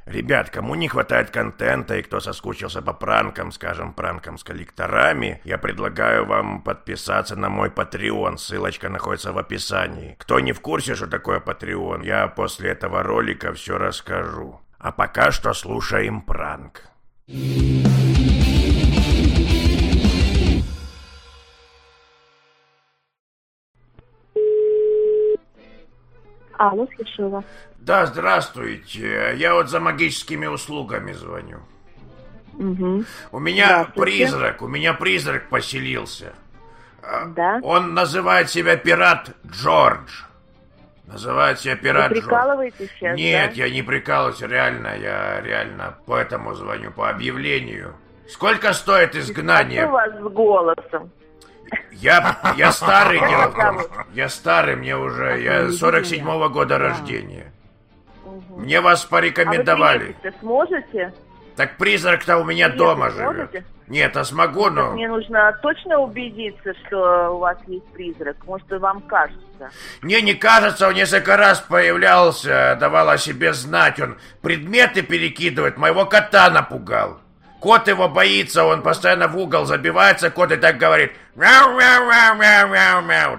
Ребят, кому не хватает контента и кто соскучился по пранкам, скажем, пранкам с коллекторами, я предлагаю вам подписаться на мой Patreon, ссылочка находится в описании. Кто не в курсе, что такое Patreon, я после этого ролика все расскажу. А пока что слушаем пранк. Алло, слушаю вас. Да, здравствуйте. Я вот за магическими услугами звоню. Угу. У меня призрак поселился. Да? Он называет себя пират Джордж. Вы прикалываетесь сейчас, Нет, да? я не прикалываюсь, я реально поэтому звоню, по объявлению. Сколько стоит изгнание? Что у вас с голосом? Я старый, дело в том. Я старый, мне уже, я 47-го года рождения. Угу. Мне вас порекомендовали. А вы приехать-то сможете? Так призрак-то у меня дома живет. Сможете? Нет, а смогу, но... Мне нужно точно убедиться, что у вас есть призрак. Может, вам кажется? Мне не кажется, он несколько раз появлялся, давал о себе знать. Он предметы перекидывает, моего кота напугал. Кот его боится, он постоянно в угол забивается, кот и так говорит: мяу, мяу, мяу, мяу, мяу, мяу.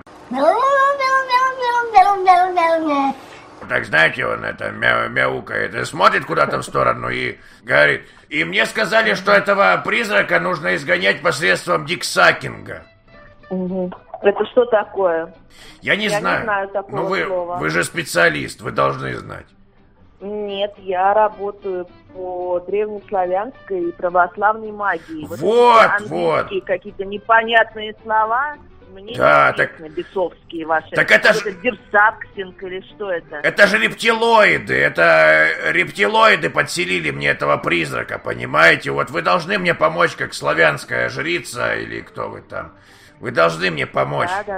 Так знаете, он это мяукает и смотрит куда-то в сторону и говорит. И мне сказали, что этого призрака нужно изгонять посредством диксакинга. Угу. Это что такое? Я не знаю. Не знаю такого слова. Вы же специалист, вы должны знать. Нет, я работаю по древнеславянской и православной магии. Вот. Английские какие-то непонятные слова. Мне да, неизвестны, бесовские ваши. Так это же... Дерсаксинг или что это? Это же рептилоиды подселили мне этого призрака, понимаете? Вот вы должны мне помочь, как славянская жрица или кто вы там. Вы должны мне помочь. Да.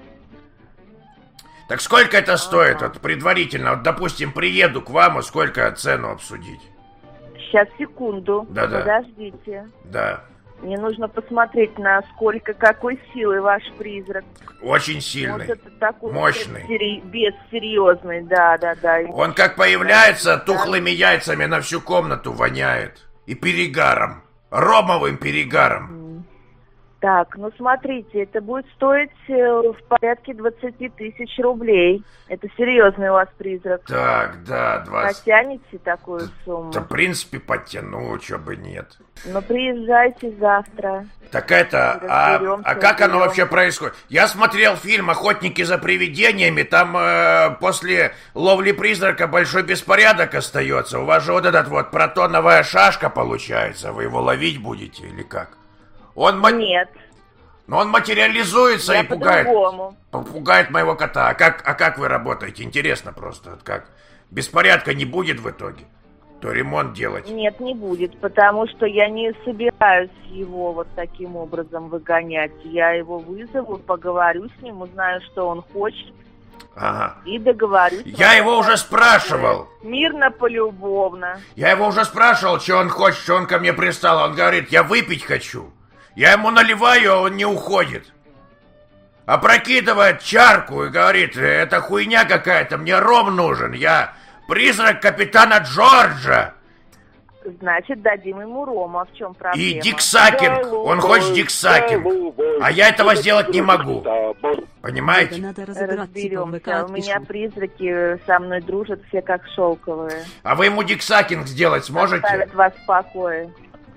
Так сколько это стоит, вот предварительно? Вот, допустим, приеду к вам, вот сколько цену обсудить? Сейчас, секунду. Да. Подождите. Да. Мне нужно посмотреть, насколько, какой силы ваш призрак. Очень сильный, вот это такой мощный. Серьезный, да. Он как появляется, тухлыми яйцами на всю комнату воняет. И перегаром, ромовым перегаром. Так, ну смотрите, это будет стоить в порядке 20 тысяч рублей. Это серьезный у вас призрак. Так, да, 20. Потянете такую сумму? Да, в принципе, подтяну, чё бы нет. Ну, приезжайте завтра. Так это, а как оно вообще происходит? Я смотрел фильм «Охотники за привидениями», там после ловли призрака большой беспорядок остается. У вас же вот этот вот протоновая шашка получается, вы его ловить будете или как? Нет. Но он материализуется и пугает. Пугает моего кота. А как вы работаете? Интересно просто. Как? Беспорядка не будет в итоге? То ремонт делать? Нет, не будет, потому что я не собираюсь его вот таким образом выгонять. Я его вызову, поговорю с ним, узнаю, что он хочет. Ага. И договорюсь. Я его уже спрашивал. Мирно, полюбовно. Я его уже спрашивал, что он хочет, что он ко мне пристал. Он говорит: я выпить хочу. Я ему наливаю, а он не уходит. Опрокидывает чарку и говорит: это хуйня какая-то, мне ром нужен. Я призрак капитана Джорджа. Значит, дадим ему рома. В чем проблема? И диксакинг. Он хочет диксакинг. А я этого сделать не могу. Понимаете? Разберемся. У меня призраки со мной дружат все как шелковые. А вы ему диксакинг сделать сможете? Оставят вас в покое.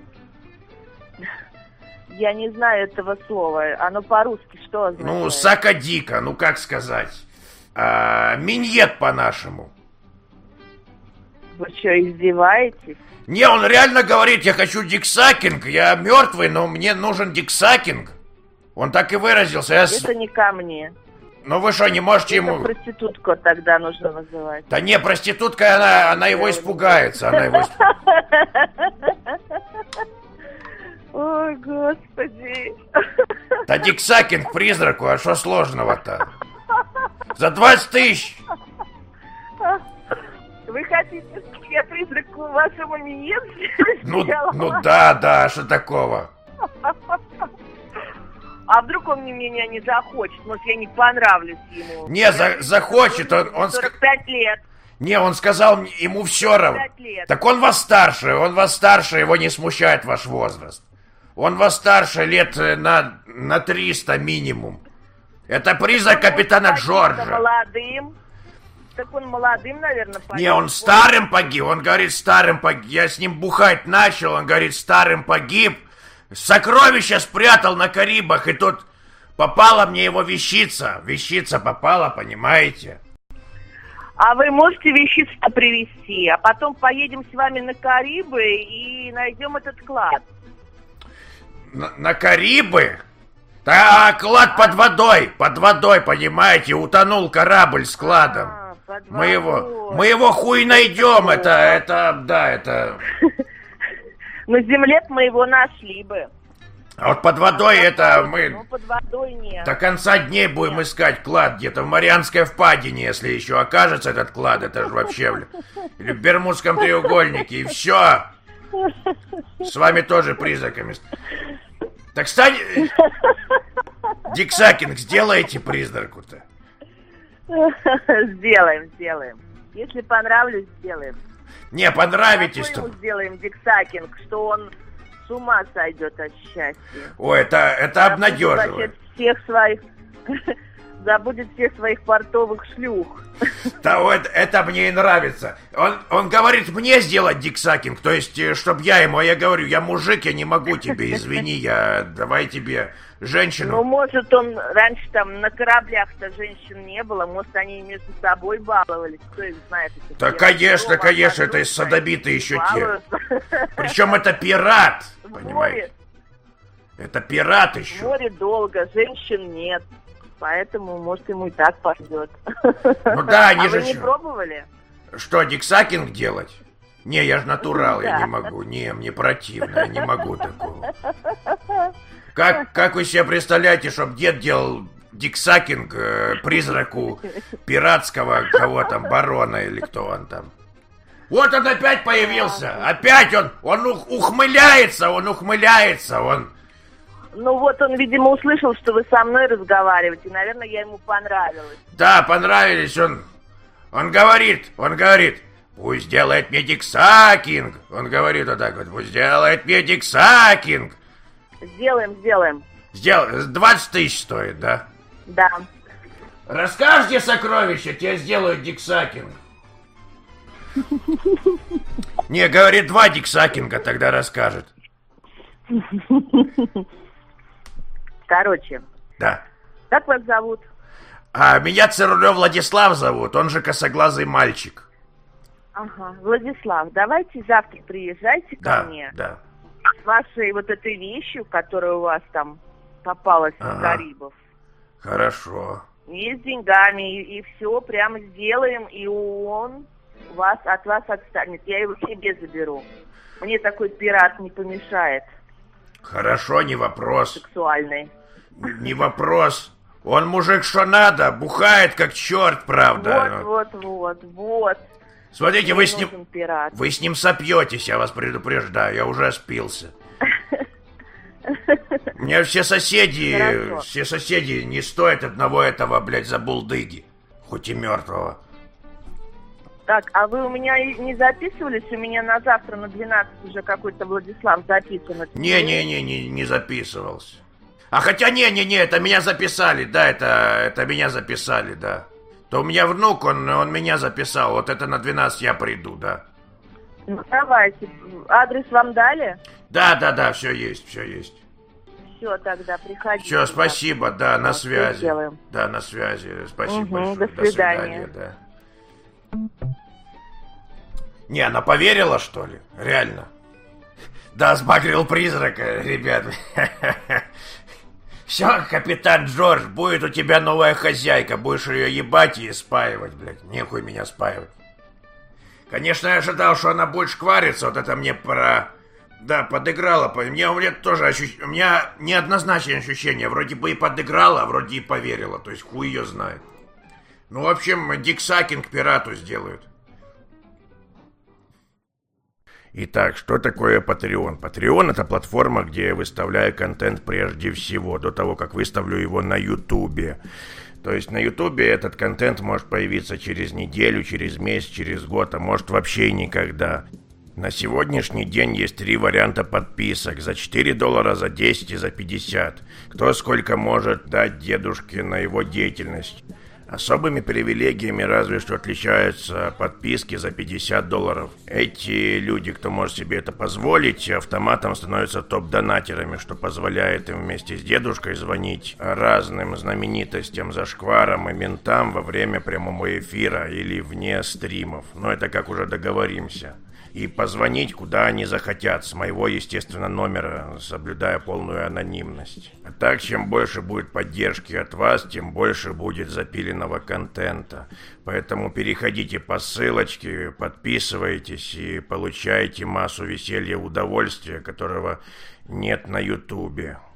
Я не знаю этого слова. Оно по-русски что означает? Ну, сакадика, ну как сказать? Миньет по-нашему. Вы что, издеваетесь? Не, он реально говорит: я хочу диксакинг. Я мертвый, но мне нужен диксакинг. Он так и выразился. Это не ко мне. Ну вы что, не можете ему... Проститутку тогда нужно вызывать. Да не, проститутка, она его испугается. Ой, господи. Да диксакинг призраку, а что сложного-то? За 20 тысяч. Вы хотите, чтобы я призраку вашему миньету? Ну да, что такого? А вдруг он меня не захочет? Может, я не понравлюсь ему? Не, захочет. Он 45 лет. Не, он сказал, ему все равно. Так он вас старше, его не смущает ваш возраст. Он вас старше лет на 300 минимум. Это признак капитана Джорджа. Молодым. Так он молодым, наверное, погиб. Не, он старым погиб, он говорит, старым погиб. Я с ним бухать начал, он говорит, старым погиб. Сокровища спрятал на Карибах, и тут попала мне его вещица. Вещица попала, понимаете? А вы можете вещицу привезти, а потом поедем с вами на Карибы и найдем этот клад. На Карибы? Да, клад под водой, понимаете, утонул корабль с кладом. Мы его хуй найдем, это. На земле мы его нашли бы. А вот под водой мы... Ну, под водой нет. До конца дней будем искать клад где-то в Марианской впадине, если еще окажется этот клад, это же вообще, или в Бермудском треугольнике, и все. С вами тоже призраками. Так, кстати, Дик Сакинг, сделайте призраку-то. Сделаем. Если понравлюсь, сделаем. Не, понравитесь. Что ему сделаем, Дик Сакинг, что он с ума сойдет от счастья. Ой, это обнадеживает. Забудет всех своих портовых шлюх. Да, вот это мне и нравится. Он говорит мне сделать Дик Сакинг, то есть, чтобы я ему, а я говорю, я мужик, я не могу тебе, извини, давай тебе женщину. Ну, может, он раньше там на кораблях-то женщин не было, может, они между собой баловались, кто их знает. Да, конечно, это из садомиты еще те. Причем это пират, понимаете? Это пират еще. В море долго, женщин нет. Поэтому, может, ему и так пойдет. Ну да, они же... вы не пробовали? Что, Дик Сакинг делать? Не, я же натурал, я не могу. Не, мне противно, я не могу такого. Как вы себе представляете, чтобы дед делал Дик Сакинг призраку пиратского кого там, барона или кто он там? Вот он опять появился, опять он ухмыляется, он... Ну вот он, видимо, услышал, что вы со мной разговариваете. Наверное, я ему понравилась. Да, понравились. Он говорит, пусть делает мне Дик Сакинг. Он говорит вот так вот, пусть делает мне Дик Сакинг. Сделаем. 20 тысяч стоит, да? Да. Расскажете сокровища, тебе сделают Дик Сакинг. Не, говорит, 2 Дик Сакинга тогда расскажет. Короче. Да. Как вас зовут? Меня Цирулев Владислав зовут, он же косоглазый мальчик. Ага, Владислав, давайте завтра приезжайте ко мне. Да. С вашей вот этой вещью, которая у вас там попалась с Карибов. Хорошо. И с деньгами, и все прямо сделаем, и он от вас отстанет. Я его себе заберу. Мне такой пират не помешает. Хорошо, не вопрос. Сексуальный. Не вопрос. Он мужик что надо, бухает как черт, правда. Вот. Смотрите, вы с ним сопьетесь, я вас предупреждаю, я уже спился. У меня все соседи не стоят одного этого, блядь, забулдыги, хоть и мертвого. Так, а вы у меня не записывались? У меня на завтра на 12 уже какой-то Владислав записан. Не записывался. А хотя не, это меня записали, да, это меня записали, да. То у меня внук, он меня записал, вот это на 12 я приду, да. Ну, давайте. Адрес вам дали? Да, все есть. Все, тогда приходите. Все, спасибо, да, на связи. Сделаем. Да, на связи, спасибо большое. До свидания, да. Не, она поверила, что ли? Реально. Да, сбагрил призрака, ребят. Все, капитан Джордж, будет у тебя новая хозяйка. Будешь ее ебать и спаивать, блядь. Нехуй меня спаивать. Конечно, я ожидал, что она будет шквариться. Вот это мне подыграла. У меня тоже у меня неоднозначное ощущение. Вроде бы и подыграла, а вроде и поверила. То есть хуй ее знает. Ну, в общем, Дик Сакинг пирату сделают. Итак, что такое Patreon? Patreon — это платформа, где я выставляю контент прежде всего, до того, как выставлю его на Ютубе. То есть на Ютубе этот контент может появиться через неделю, через месяц, через год, а может вообще никогда. На сегодняшний день есть 3 варианта подписок: за $4, за 10 и за 50. Кто сколько может дать дедушке на его деятельность. Особыми привилегиями разве что отличаются подписки за $50. Эти люди, кто может себе это позволить, автоматом становятся топ-донатерами, что позволяет им вместе с дедушкой звонить разным знаменитостям, зашкварам и ментам во время прямого эфира или вне стримов. Но это как уже договоримся. И позвонить куда они захотят, с моего, естественно, номера, соблюдая полную анонимность. А так, чем больше будет поддержки от вас, тем больше будет запиленного контента. Поэтому переходите по ссылочке, подписывайтесь и получайте массу веселья и удовольствия, которого нет на Ютубе.